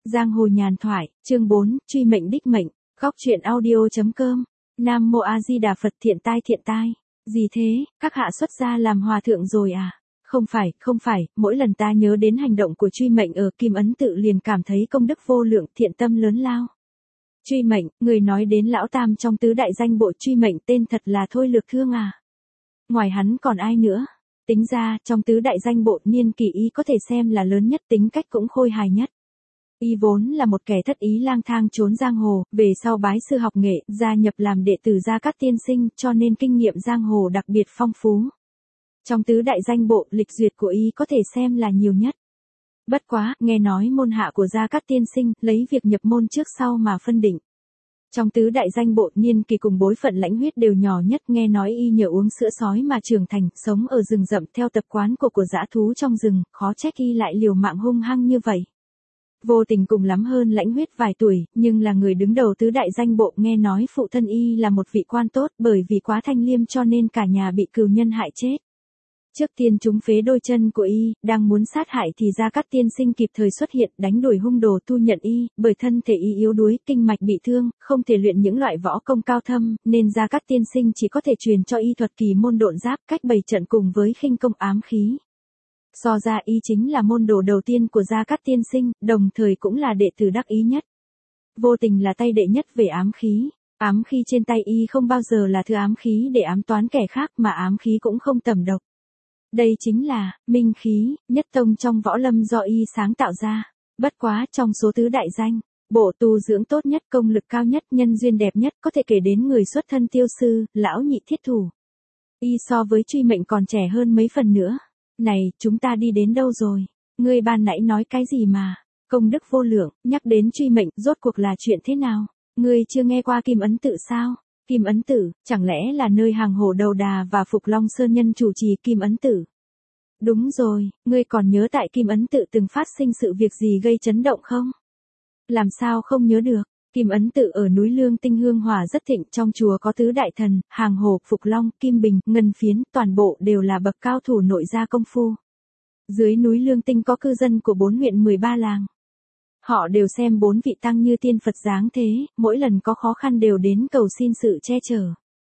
Giang hồ nhàn thoại, chương 4, truy mệnh đích mệnh, góc truyện audio.com, Nam Mô A Di Đà Phật. Thiện tai, gì thế, các hạ xuất gia làm hòa thượng rồi à? Không phải, mỗi lần ta nhớ đến hành động của truy mệnh ở Kim Ấn Tự liền cảm thấy công đức vô lượng, thiện tâm lớn lao. Truy mệnh, người nói đến lão tam trong tứ đại danh bộ truy mệnh tên thật là Thôi Lược Thương à? Ngoài hắn còn ai nữa? Tính ra, trong tứ đại danh bộ niên kỷ y có thể xem là lớn nhất, tính cách cũng khôi hài nhất. Y vốn là một kẻ thất ý lang thang trốn giang hồ, về sau bái sư học nghệ, gia nhập làm đệ tử Gia Cát tiên sinh, cho nên kinh nghiệm giang hồ đặc biệt phong phú. Trong tứ đại danh bộ, lịch duyệt của y có thể xem là nhiều nhất. Bất quá, nghe nói môn hạ của Gia Cát tiên sinh, lấy việc nhập môn trước sau mà phân định. Trong tứ đại danh bộ, niên kỳ cùng bối phận lãnh huyết đều nhỏ nhất, nghe nói y nhờ uống sữa sói mà trưởng thành, sống ở rừng rậm theo tập quán của dã thú trong rừng, khó trách y lại liều mạng hung hăng như vậy. Vô tình cùng lắm hơn lãnh huyết vài tuổi, nhưng là người đứng đầu tứ đại danh bộ, nghe nói phụ thân y là một vị quan tốt, bởi vì quá thanh liêm cho nên cả nhà bị cừu nhân hại chết. Trước tiên chúng phế đôi chân của y, đang muốn sát hại thì Gia Cát tiên sinh kịp thời xuất hiện, đánh đuổi hung đồ thu nhận y, bởi thân thể y yếu đuối, kinh mạch bị thương, không thể luyện những loại võ công cao thâm, nên Gia Cát tiên sinh chỉ có thể truyền cho y thuật kỳ môn độn giáp, cách bày trận cùng với khinh công ám khí. So ra y chính là môn đồ đầu tiên của Gia Cát tiên sinh, đồng thời cũng là đệ tử đắc ý nhất. Vô tình là tay đệ nhất về ám khí. Ám khí trên tay y không bao giờ là thứ ám khí để ám toán kẻ khác, mà ám khí cũng không tầm độc. Đây chính là minh khí, nhất tông trong võ lâm do y sáng tạo ra. Bất quá, trong số tứ đại danh bộ, tu dưỡng tốt nhất, công lực cao nhất, nhân duyên đẹp nhất, có thể kể đến người xuất thân Tiêu Sư, lão nhị Thiết Thủ. Y so với truy mệnh còn trẻ hơn mấy phần nữa. Này, chúng ta đi đến đâu rồi? Ngươi ban nãy nói cái gì mà? Công đức vô lượng, nhắc đến truy mệnh, rốt cuộc là chuyện thế nào? Ngươi chưa nghe qua Kim Ấn Tự sao? Kim Ấn Tự, chẳng lẽ là nơi hàng hồ đầu đà và Phục Long Sơn Nhân chủ trì Kim Ấn Tự? Đúng rồi, ngươi còn nhớ tại Kim Ấn Tự từng phát sinh sự việc gì gây chấn động không? Làm sao không nhớ được? Kim Ấn Tự ở núi Lương Tinh hương hỏa rất thịnh, trong chùa có tứ đại thần, hàng hồ, Phục Long, Kim Bình, Ngân Phiến, toàn bộ đều là bậc cao thủ nội gia công phu. Dưới núi Lương Tinh có cư dân của 4 huyện 13 làng. Họ đều xem 4 vị tăng như tiên Phật dáng thế, mỗi lần có khó khăn đều đến cầu xin sự che chở.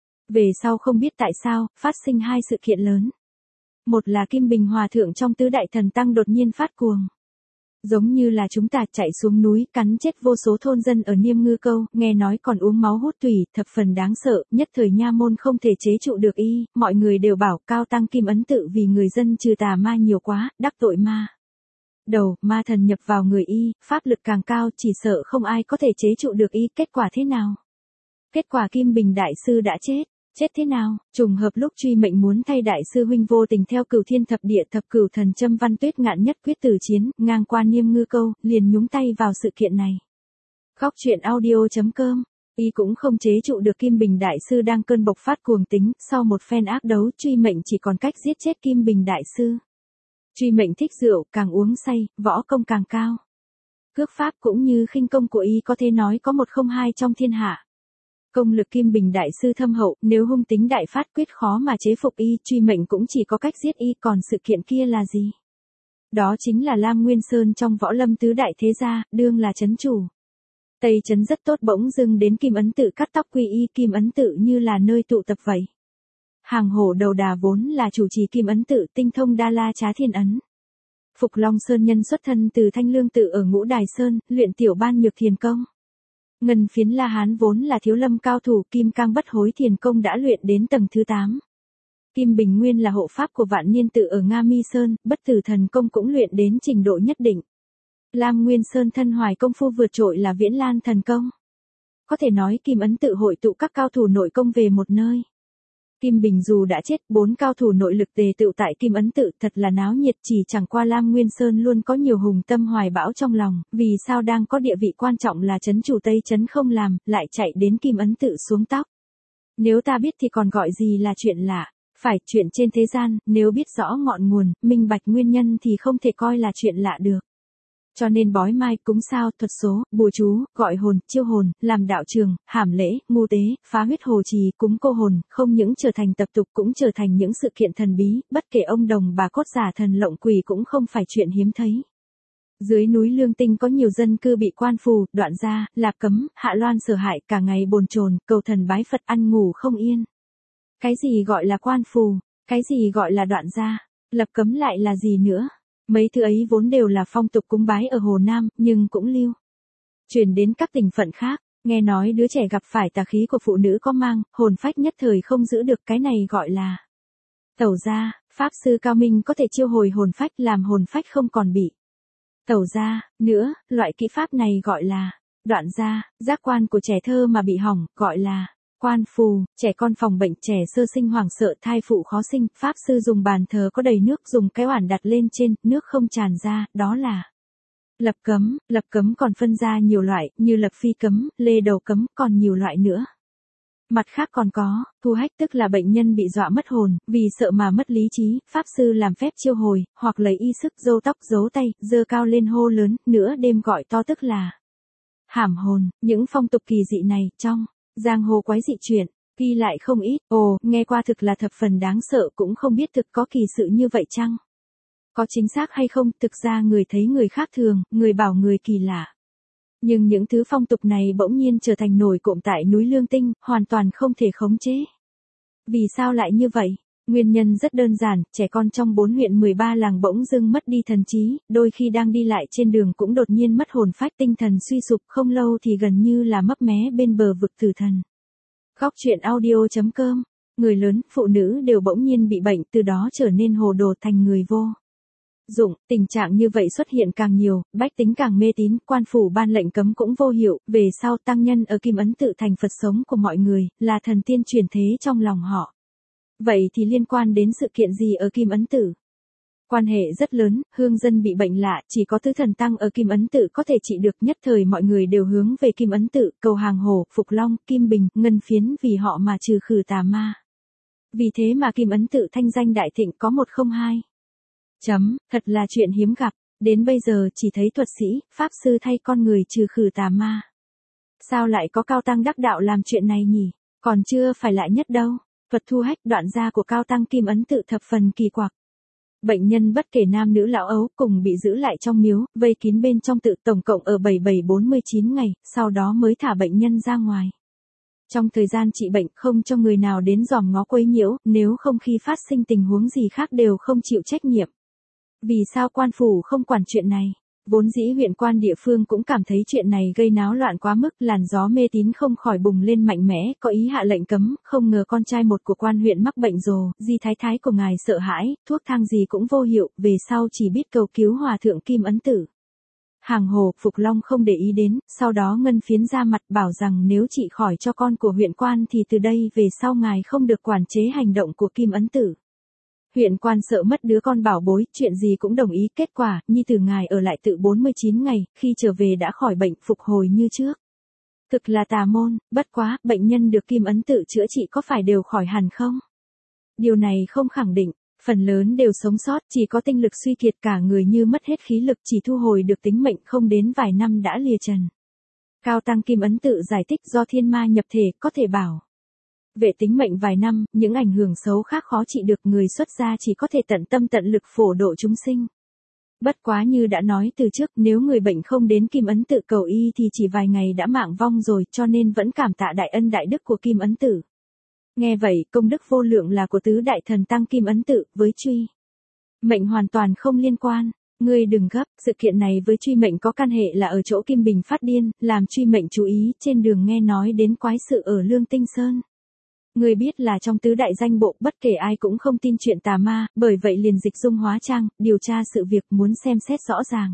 Về sau không biết tại sao, phát sinh 2 sự kiện lớn. Một là Kim Bình Hòa Thượng trong tứ đại thần tăng đột nhiên phát cuồng. Giống như là chúng ta chạy xuống núi, cắn chết vô số thôn dân ở Niêm Ngư Câu, nghe nói còn uống máu hút tủy, thập phần đáng sợ, nhất thời nha môn không thể chế trụ được y, mọi người đều bảo cao tăng Kim Ấn Tự vì người dân trừ tà ma nhiều quá, đắc tội ma đầu, ma thần nhập vào người y, pháp lực càng cao, chỉ sợ không ai có thể chế trụ được y. Kết quả thế nào? Kết quả Kim Bình đại sư đã chết. Chết thế nào? Trùng hợp lúc truy mệnh muốn thay đại sư huynh vô tình theo Cửu Thiên Thập Địa Thập Cửu Thần châm Văn Tuyết Ngạn nhất quyết tử chiến, ngang qua Niêm Ngư Câu, liền nhúng tay vào sự kiện này. Góc truyện audio.com, y cũng không chế trụ được Kim Bình đại sư đang cơn bộc phát cuồng tính, sau một phen ác đấu, truy mệnh chỉ còn cách giết chết Kim Bình đại sư. Truy mệnh thích rượu, càng uống say, võ công càng cao. Cước pháp cũng như khinh công của y có thể nói có một không hai trong thiên hạ. Công lực Kim Bình đại sư thâm hậu, nếu hung tính đại phát quyết khó mà chế phục y, truy mệnh cũng chỉ có cách giết y, còn sự kiện kia là gì? Đó chính là Lam Nguyên Sơn trong võ lâm tứ đại thế gia, đương là trấn chủ. Tây trấn rất tốt, bỗng dưng đến Kim Ấn Tự cắt tóc quy y, Kim Ấn Tự như là nơi tụ tập vậy. Hàng hổ đầu đà vốn là chủ trì Kim Ấn Tự, tinh thông Đa La Trá Thiên Ấn. Phục Long Sơn Nhân xuất thân từ Thanh Lương Tự ở Ngũ Đài Sơn, luyện tiểu ban nhược thiền công. Ngân Phiến La Hán vốn là thiếu lâm cao thủ, Kim Cang Bất Hối thiền công đã luyện đến tầng thứ 8. Kim Bình nguyên là hộ pháp của Vạn Niên Tự ở Nga Mi Sơn, bất tử thần công cũng luyện đến trình độ nhất định. Lam Nguyên Sơn thân hoài công phu vượt trội là Viễn Lan thần công. Có thể nói Kim Ấn Tự hội tụ các cao thủ nội công về một nơi. Kim Bình dù đã chết, 4 cao thủ nội lực tề tựu tại Kim Ấn Tự, thật là náo nhiệt, chỉ chẳng qua Lam Nguyên Sơn luôn có nhiều hùng tâm hoài bão trong lòng, vì sao đang có địa vị quan trọng là trấn chủ Tây trấn không làm, lại chạy đến Kim Ấn Tự xuống tóc. Nếu ta biết thì còn gọi gì là chuyện lạ, phải, chuyện trên thế gian, nếu biết rõ ngọn nguồn, minh bạch nguyên nhân thì không thể coi là chuyện lạ được. Cho nên bói mai, cúng sao, thuật số, bùa chú, gọi hồn, chiêu hồn, làm đạo trường, hàm lễ, ngu tế, phá huyết hồ trì, cúng cô hồn, không những trở thành tập tục cũng trở thành những sự kiện thần bí, bất kể ông đồng bà cốt giả thần lộng quỷ cũng không phải chuyện hiếm thấy. Dưới núi Lương Tinh có nhiều dân cư bị quan phù, Đoạn Gia, Lạp Cấm, Hạ Loan sở hại, cả ngày bồn chồn, cầu thần bái Phật, ăn ngủ không yên. Cái gì gọi là quan phù, cái gì gọi là Đoạn Gia, Lập Cấm lại là gì nữa? Mấy thứ ấy vốn đều là phong tục cúng bái ở Hồ Nam, nhưng cũng lưu truyền đến các tỉnh phận khác. Nghe nói đứa trẻ gặp phải tà khí của phụ nữ có mang, hồn phách nhất thời không giữ được, cái này gọi là tẩu gia. Pháp sư cao minh có thể chiêu hồi hồn phách, làm hồn phách không còn bị tẩu gia nữa. Loại kỹ pháp này gọi là đoạn gia. Giác quan của trẻ thơ mà bị hỏng, gọi là quan phù. Trẻ con phòng bệnh, trẻ sơ sinh hoảng sợ, thai phụ khó sinh, pháp sư dùng bàn thờ có đầy nước, dùng cái oản đặt lên trên, nước không tràn ra, đó là lập cấm. Lập cấm còn phân ra nhiều loại, như lập phi cấm, lê đầu cấm, còn nhiều loại nữa. Mặt khác còn có, thu hách, tức là bệnh nhân bị dọa mất hồn, vì sợ mà mất lý trí, pháp sư làm phép chiêu hồi, hoặc lấy y sức râu tóc giấu tay, giơ cao lên hô lớn, nửa đêm gọi to, tức là hãm hồn. Những phong tục kỳ dị này, trong giang hồ quái dị chuyện, ghi lại không ít. Ồ, nghe qua thực là thập phần đáng sợ, cũng không biết thực có kỳ sự như vậy chăng? Có chính xác hay không? Thực ra người thấy người khác thường, người bảo người kỳ lạ. Nhưng những thứ phong tục này bỗng nhiên trở thành nổi cộm tại núi Lương Tinh, hoàn toàn không thể khống chế. Vì sao lại như vậy? Nguyên nhân rất đơn giản, trẻ con trong 4 huyện 13 làng bỗng dưng mất đi thần trí, đôi khi đang đi lại trên đường cũng đột nhiên mất hồn phách, tinh thần suy sụp, không lâu thì gần như là mấp mé bên bờ vực tử thần. Góc truyện audio.com. Người lớn, phụ nữ đều bỗng nhiên bị bệnh, từ đó trở nên hồ đồ, thành người vô dụng. Tình trạng như vậy xuất hiện càng nhiều, bách tính càng mê tín, quan phủ ban lệnh cấm cũng vô hiệu, về sau tăng nhân ở Kim Ấn Tự thành Phật sống của mọi người, là thần tiên chuyển thế trong lòng họ. Vậy thì liên quan đến sự kiện gì ở Kim Ấn Tự? Quan hệ rất lớn, hương dân bị bệnh lạ, chỉ có tứ thần tăng ở Kim Ấn Tự có thể trị được, nhất thời mọi người đều hướng về Kim Ấn Tự, cầu Hàng Hồ, Phục Long, Kim Bình, Ngân Phiến vì họ mà trừ khử tà ma. Vì thế mà Kim Ấn Tự thanh danh đại thịnh, có 102. Thật là chuyện hiếm gặp, đến bây giờ chỉ thấy thuật sĩ, pháp sư thay con người trừ khử tà ma. Sao lại có cao tăng đắc đạo làm chuyện này nhỉ? Còn chưa phải lạ nhất đâu. Thuật thu hách, đoạn gia của cao tăng Kim Ấn Tự thập phần kỳ quặc. Bệnh nhân bất kể nam nữ lão ấu cùng bị giữ lại trong miếu, vây kín bên trong tự, tổng cộng ở 7749 ngày, sau đó mới thả bệnh nhân ra ngoài. Trong thời gian trị bệnh không cho người nào đến dòm ngó quấy nhiễu, nếu không khi phát sinh tình huống gì khác đều không chịu trách nhiệm. Vì sao quan phủ không quản chuyện này? Vốn dĩ huyện quan địa phương cũng cảm thấy chuyện này gây náo loạn quá mức, làn gió mê tín không khỏi bùng lên mạnh mẽ, có ý hạ lệnh cấm, không ngờ con trai một của quan huyện mắc bệnh rồ, di thái thái của ngài sợ hãi, thuốc thang gì cũng vô hiệu, về sau chỉ biết cầu cứu hòa thượng Kim Ấn Tử. Hàng Hồ, Phục Long không để ý đến, sau đó Ngân Phiến ra mặt bảo rằng nếu trị khỏi cho con của huyện quan thì từ đây về sau ngài không được quản chế hành động của Kim Ấn Tử. Huyện quan sợ mất đứa con bảo bối, chuyện gì cũng đồng ý, kết quả, nhi tử ngài ở lại tự 49 ngày, khi trở về đã khỏi bệnh, phục hồi như trước. Thực là tà môn, bất quá, bệnh nhân được Kim Ấn Tự chữa trị có phải đều khỏi hẳn không? Điều này không khẳng định, phần lớn đều sống sót, chỉ có tinh lực suy kiệt, cả người như mất hết khí lực, chỉ thu hồi được tính mệnh, không đến vài năm đã lìa trần. Cao tăng Kim Ấn Tự giải thích do thiên ma nhập thể, có thể bảo vệ tính mệnh vài năm, những ảnh hưởng xấu khác khó trị được, người xuất gia chỉ có thể tận tâm tận lực phổ độ chúng sinh. Bất quá như đã nói từ trước, nếu người bệnh không đến Kim Ấn Tự cầu y thì chỉ vài ngày đã mạng vong rồi, cho nên vẫn cảm tạ đại ân đại đức của Kim Ấn Tử. Nghe vậy, công đức vô lượng là của tứ đại thần tăng Kim Ấn Tự, với truy mệnh hoàn toàn không liên quan. Ngươi đừng gấp, sự kiện này với truy mệnh có căn hệ là ở chỗ Kim Bình phát điên, làm truy mệnh chú ý, trên đường nghe nói đến quái sự ở Lương Tinh Sơn. Ngươi biết là trong tứ đại danh bộ, bất kể ai cũng không tin chuyện tà ma, bởi vậy liền dịch dung hóa trang, điều tra sự việc, muốn xem xét rõ ràng.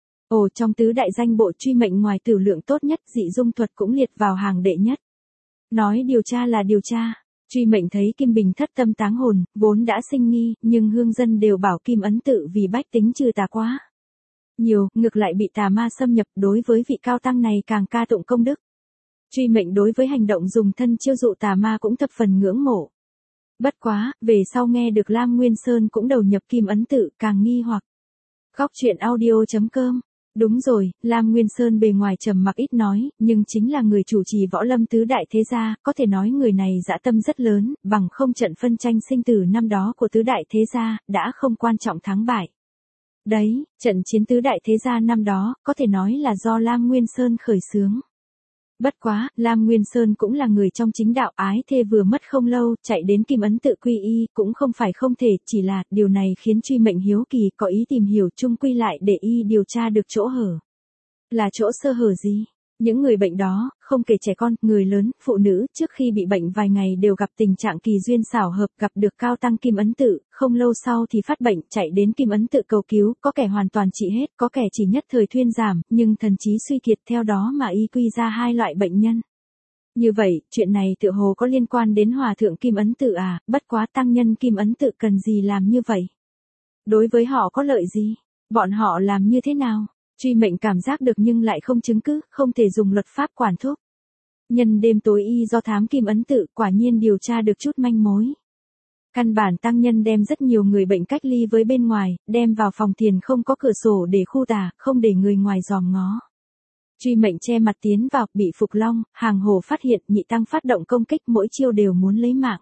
Ồ, trong tứ đại danh bộ truy mệnh ngoài Tử Lượng tốt nhất, dị dung thuật cũng liệt vào hàng đệ nhất. Nói điều tra là điều tra. Truy mệnh thấy Kim Bình thất tâm táng hồn, vốn đã sinh nghi, nhưng hương dân đều bảo Kim Ấn Tự vì bách tính trừ tà quá nhiều, ngược lại bị tà ma xâm nhập, đối với vị cao tăng này càng ca tụng công đức. Truy mệnh đối với hành động dùng thân chiêu dụ tà ma cũng thập phần ngưỡng mộ. Bất quá, về sau nghe được Lam Nguyên Sơn cũng đầu nhập Kim Ấn Tự, càng nghi hoặc. Góc truyện audio.com. Đúng rồi, Lam Nguyên Sơn bề ngoài trầm mặc ít nói, nhưng chính là người chủ trì võ lâm tứ đại thế gia, có thể nói người này dã tâm rất lớn, bằng không trận phân tranh sinh tử năm đó của tứ đại thế gia, đã không quan trọng thắng bại. Đấy, trận chiến tứ đại thế gia năm đó, có thể nói là do Lam Nguyên Sơn khởi xướng. Bất quá, Lam Nguyên Sơn cũng là người trong chính đạo, ái thê vừa mất không lâu, chạy đến Kim Ấn tự quy y, cũng không phải không thể, chỉ là, điều này khiến Truy Mệnh hiếu kỳ, có ý tìm hiểu chung quy lại để y điều tra được chỗ hở. Là chỗ sơ hở gì? Những người bệnh đó, không kể trẻ con, người lớn, phụ nữ, trước khi bị bệnh vài ngày đều gặp tình trạng kỳ duyên xảo hợp, gặp được cao tăng Kim Ấn tự, không lâu sau thì phát bệnh, chạy đến Kim Ấn tự cầu cứu, có kẻ hoàn toàn trị hết, có kẻ chỉ nhất thời thuyên giảm, nhưng thần trí suy kiệt, theo đó mà y quy ra hai loại bệnh nhân. Như vậy, chuyện này tựa hồ có liên quan đến Hòa thượng Kim Ấn tự à, bất quá tăng nhân Kim Ấn tự cần gì làm như vậy? Đối với họ có lợi gì? Bọn họ làm như thế nào? Truy Mệnh cảm giác được nhưng lại không chứng cứ, không thể dùng luật pháp quản thúc. Nhân đêm tối y do thám Kim Ấn tự, quả nhiên điều tra được chút manh mối. Căn bản tăng nhân đem rất nhiều người bệnh cách ly với bên ngoài, đem vào phòng thiền không có cửa sổ để khu tà, không để người ngoài dòm ngó. Truy Mệnh che mặt tiến vào, bị Phục Long, Hàng Hồ phát hiện, nhị tăng phát động công kích, mỗi chiêu đều muốn lấy mạng.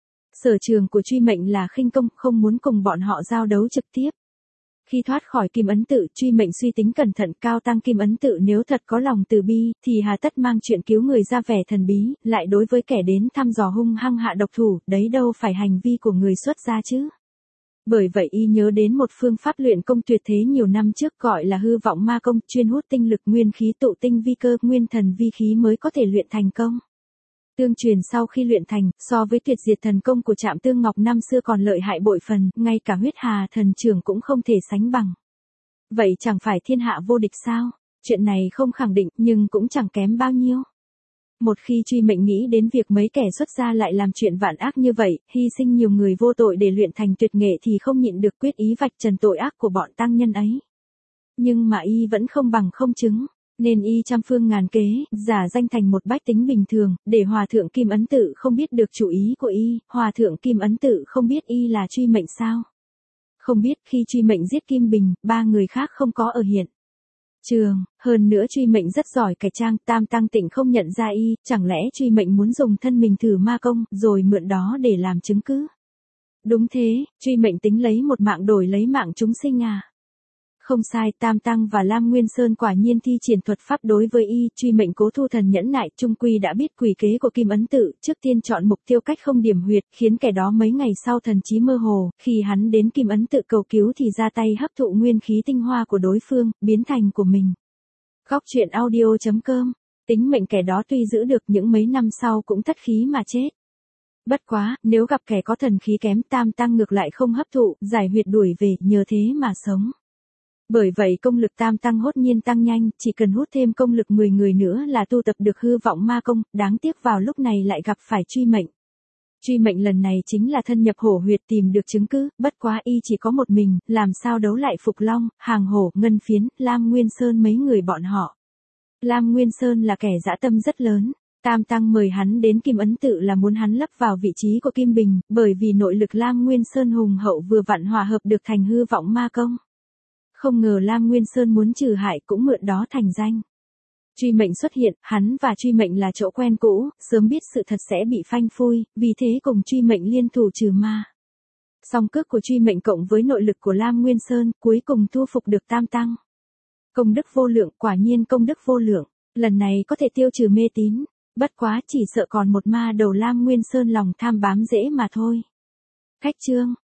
Sở trường của Truy Mệnh là khinh công, không muốn cùng bọn họ giao đấu trực tiếp. Khi thoát khỏi Kim Ấn tự, Truy Mệnh suy tính cẩn thận, cao tăng Kim Ấn tự nếu thật có lòng từ bi, thì hà tất mang chuyện cứu người ra vẻ thần bí, lại đối với kẻ đến thăm dò hung hăng hạ độc thủ, đấy đâu phải hành vi của người xuất gia chứ. Bởi vậy y nhớ đến một phương pháp luyện công tuyệt thế nhiều năm trước gọi là hư vọng ma công, chuyên hút tinh lực nguyên khí tụ tinh vi cơ, nguyên thần vi khí mới có thể luyện thành công. Tương truyền sau khi luyện thành, so với tuyệt diệt thần công của Trạm Tương Ngọc năm xưa còn lợi hại bội phần, ngay cả huyết hà thần trưởng cũng không thể sánh bằng. Vậy chẳng phải thiên hạ vô địch sao? Chuyện này không khẳng định, nhưng cũng chẳng kém bao nhiêu. Một khi Truy Mệnh nghĩ đến việc mấy kẻ xuất gia lại làm chuyện vạn ác như vậy, hy sinh nhiều người vô tội để luyện thành tuyệt nghệ thì không nhịn được quyết ý vạch trần tội ác của bọn tăng nhân ấy. Nhưng mà y vẫn không bằng không chứng. Nên y trăm phương ngàn kế, giả danh thành một bách tính bình thường, để Hòa thượng Kim Ấn tự không biết được chủ ý của y, Hòa thượng Kim Ấn tự không biết y là Truy Mệnh sao? Không biết khi Truy Mệnh giết Kim Bình, ba người khác không có ở hiện trường, hơn nữa Truy Mệnh rất giỏi cải trang, Tam Tăng Tịnh không nhận ra y, chẳng lẽ Truy Mệnh muốn dùng thân mình thử ma công, rồi mượn đó để làm chứng cứ? Đúng thế, Truy Mệnh tính lấy một mạng đổi lấy mạng chúng sinh à? Không sai, Tam Tăng và Lam Nguyên Sơn quả nhiên thi triển thuật pháp đối với y, Truy Mệnh cố thu thần nhẫn nại, trung quy đã biết quỷ kế của Kim Ấn tự, trước tiên chọn mục tiêu cách không điểm huyệt, khiến kẻ đó mấy ngày sau thần trí mơ hồ, khi hắn đến Kim Ấn tự cầu cứu thì ra tay hấp thụ nguyên khí tinh hoa của đối phương, biến thành của mình. Góc truyện audio.com, tính mệnh kẻ đó tuy giữ được những mấy năm sau cũng thất khí mà chết. Bất quá, nếu gặp kẻ có thần khí kém, Tam Tăng ngược lại không hấp thụ, giải huyệt đuổi về, nhờ thế mà sống. Bởi vậy công lực Tam Tăng hốt nhiên tăng nhanh, chỉ cần hút thêm công lực 10 người nữa là tu tập được hư vọng ma công, đáng tiếc vào lúc này lại gặp phải Truy Mệnh. Truy Mệnh lần này chính là thân nhập hổ huyệt tìm được chứng cứ, bất quá y chỉ có một mình, làm sao đấu lại Phục Long, Hàng Hổ, Ngân Phiến, Lam Nguyên Sơn mấy người bọn họ. Lam Nguyên Sơn là kẻ dã tâm rất lớn. Tam Tăng mời hắn đến Kim Ấn tự là muốn hắn lấp vào vị trí của Kim Bình, bởi vì nội lực Lam Nguyên Sơn hùng hậu vừa vặn hòa hợp được thành hư vọng ma công. Không ngờ Lam Nguyên Sơn muốn trừ hại cũng mượn đó thành danh. Truy Mệnh xuất hiện, hắn và Truy Mệnh là chỗ quen cũ, sớm biết sự thật sẽ bị phanh phui, vì thế cùng Truy Mệnh liên thủ trừ ma. Song cước của Truy Mệnh cộng với nội lực của Lam Nguyên Sơn, cuối cùng thu phục được Tam Tăng. Công đức vô lượng, quả nhiên công đức vô lượng, lần này có thể tiêu trừ mê tín, bất quá chỉ sợ còn một ma đầu Lam Nguyên Sơn lòng tham bám dễ mà thôi. Cách chương